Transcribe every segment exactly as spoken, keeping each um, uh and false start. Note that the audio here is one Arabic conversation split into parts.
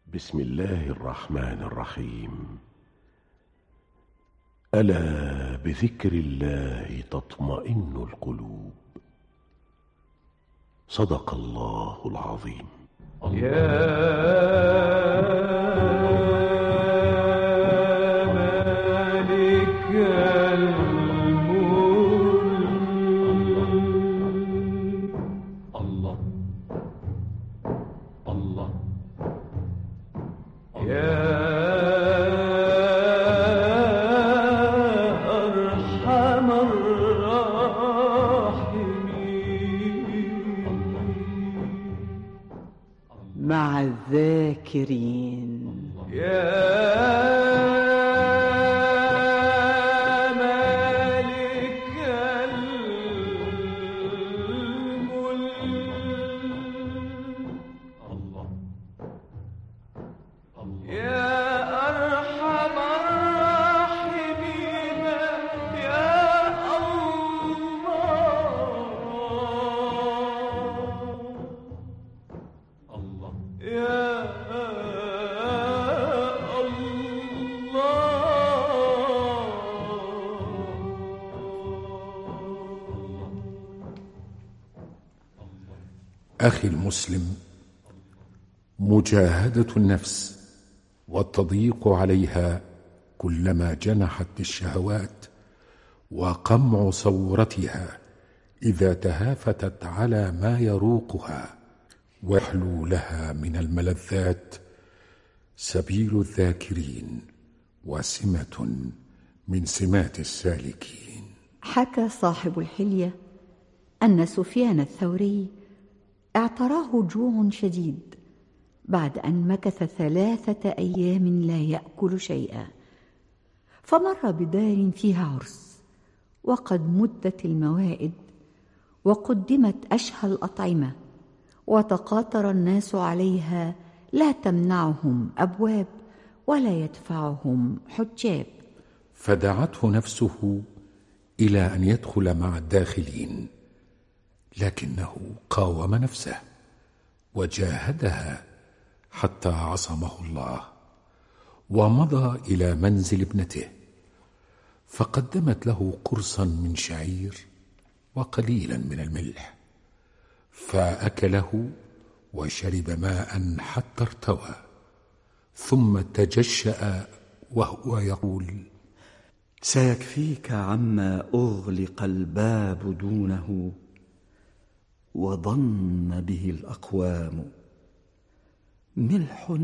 بسم الله الرحمن الرحيم. ألا بذكر الله تطمئن القلوب. صدق الله العظيم. مع الذاكرين. يا مالك الملك يا أرحم الراحمين يا الله يا أخي المسلم، مجاهدة النفس والتضييق عليها كلما جنحت الشهوات وقمع صورتها إذا تهافتت على ما يروقها ويحلو لها من الملذات سبيل الذاكرين وسمة من سمات السالكين. حكى صاحب الحلية أن سفيان الثوري اعتراه جوع شديد بعد أن مكث ثلاثة أيام لا يأكل شيئا، فمر بدار فيها عرس وقد مدت الموائد وقدمت أشهى الأطعمة، وتقاطر الناس عليها لا تمنعهم أبواب ولا يدفعهم حجاب، فدعته نفسه إلى أن يدخل مع الداخلين، لكنه قاوم نفسه وجاهدها حتى عصمه الله، ومضى إلى منزل ابنته فقدمت له قرصا من شعير وقليلا من الملح، فأكله وشرب ماء حتى ارتوى، ثم تجشأ وهو يقول: سيكفيك عما أغلق الباب دونه وضن به الأقوام، ملح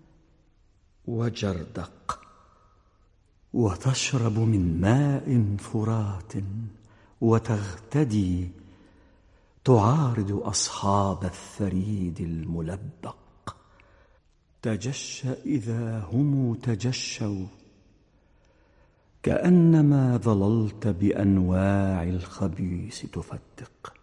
وجردق، وتشرب من ماء فرات وتغتدي تعارض أصحاب الثريد الملبق. تجشأ إذا هم تجشوا كأنما ظللت بأنواع الخبيث تفتق.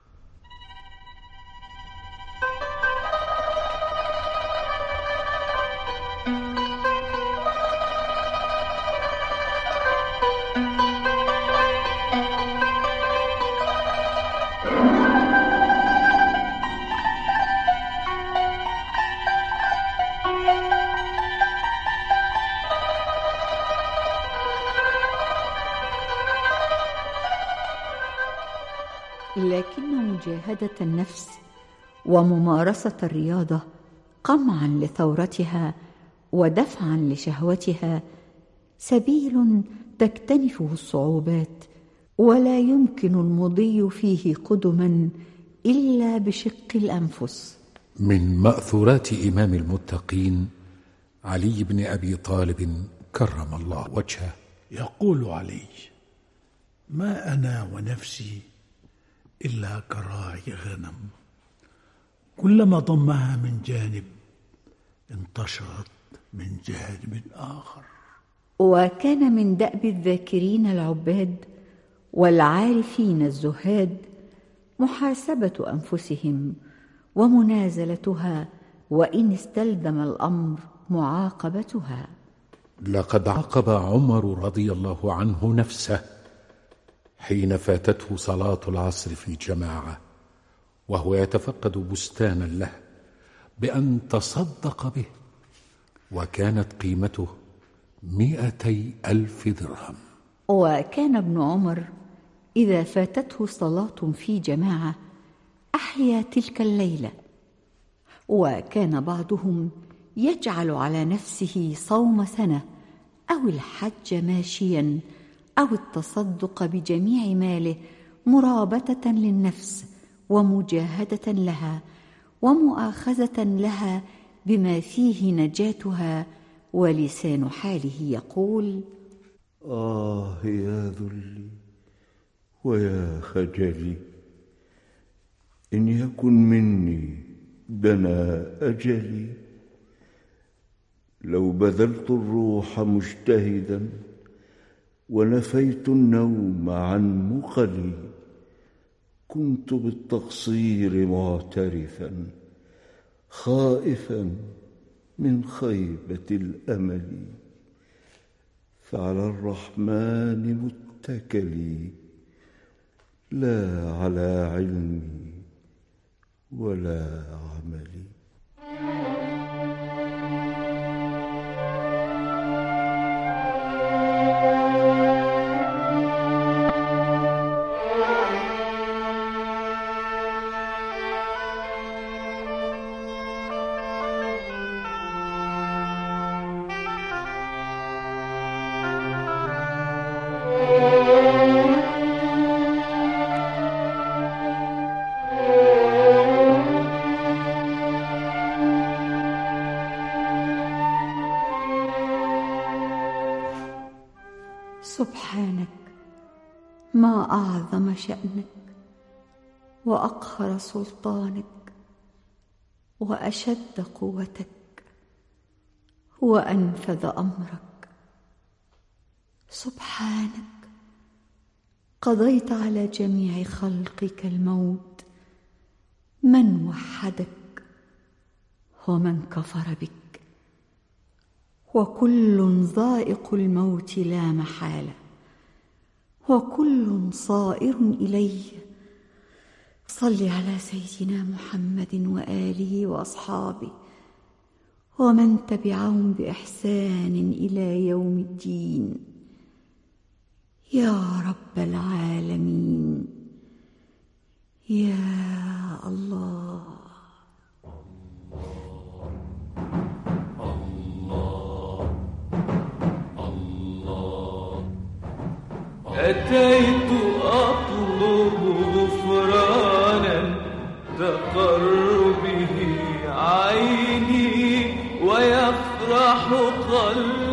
لكن مجاهدة النفس وممارسة الرياضة قمعا لثورتها ودفعا لشهوتها سبيل تكتنفه الصعوبات، ولا يمكن المضي فيه قدما إلا بشق الأنفس. من مأثورات إمام المتقين علي بن أبي طالب كرم الله وجهه، يقول علي: ما أنا ونفسي إلا كراعي غنم، كلما ضمها من جانب انتشرت من جانب آخر. وكان من دأب الذاكرين العباد والعارفين الزهاد محاسبة أنفسهم ومنازلتها، وإن استلزم الأمر معاقبتها. لقد عاقب عمر رضي الله عنه نفسه حين فاتته صلاة العصر في جماعة وهو يتفقد بستانا له بأن تصدق به، وكانت قيمته مئتي ألف درهم. وكان ابن عمر إذا فاتته صلاة في جماعة أحيا تلك الليلة، وكان بعضهم يجعل على نفسه صوم سنة أو الحج ماشيا أو التصدق بجميع ماله مرابطة للنفس ومجاهدة لها ومؤاخذة لها بما فيه نجاتها. ولسان حاله يقول: آه يا ذلي ويا خجلي، إن يكن مني دنا أجلي، لو بذلت الروح مجتهدا ونفيت النوم عن مقلي، كنت بالتقصير معترفا خائفا من خيبة الأمل، فعلى الرحمن متكلي لا على علمي ولا عملي. سبحانك، ما أعظم شأنك وأقهر سلطانك وأشد قوتك وأنفذ أمرك. سبحانك، قضيت على جميع خلقك الموت، من وحدك ومن كفر بك، وكل ذائق الموت لا محالة، وكل صائر إليه. صل على سيدنا محمد وآله وأصحابه ومن تبعهم بإحسان إلى يوم الدين، يا رب العالمين، يا الله. أتيت أطلب غفرانا تقر به عيني ويفرح قلبي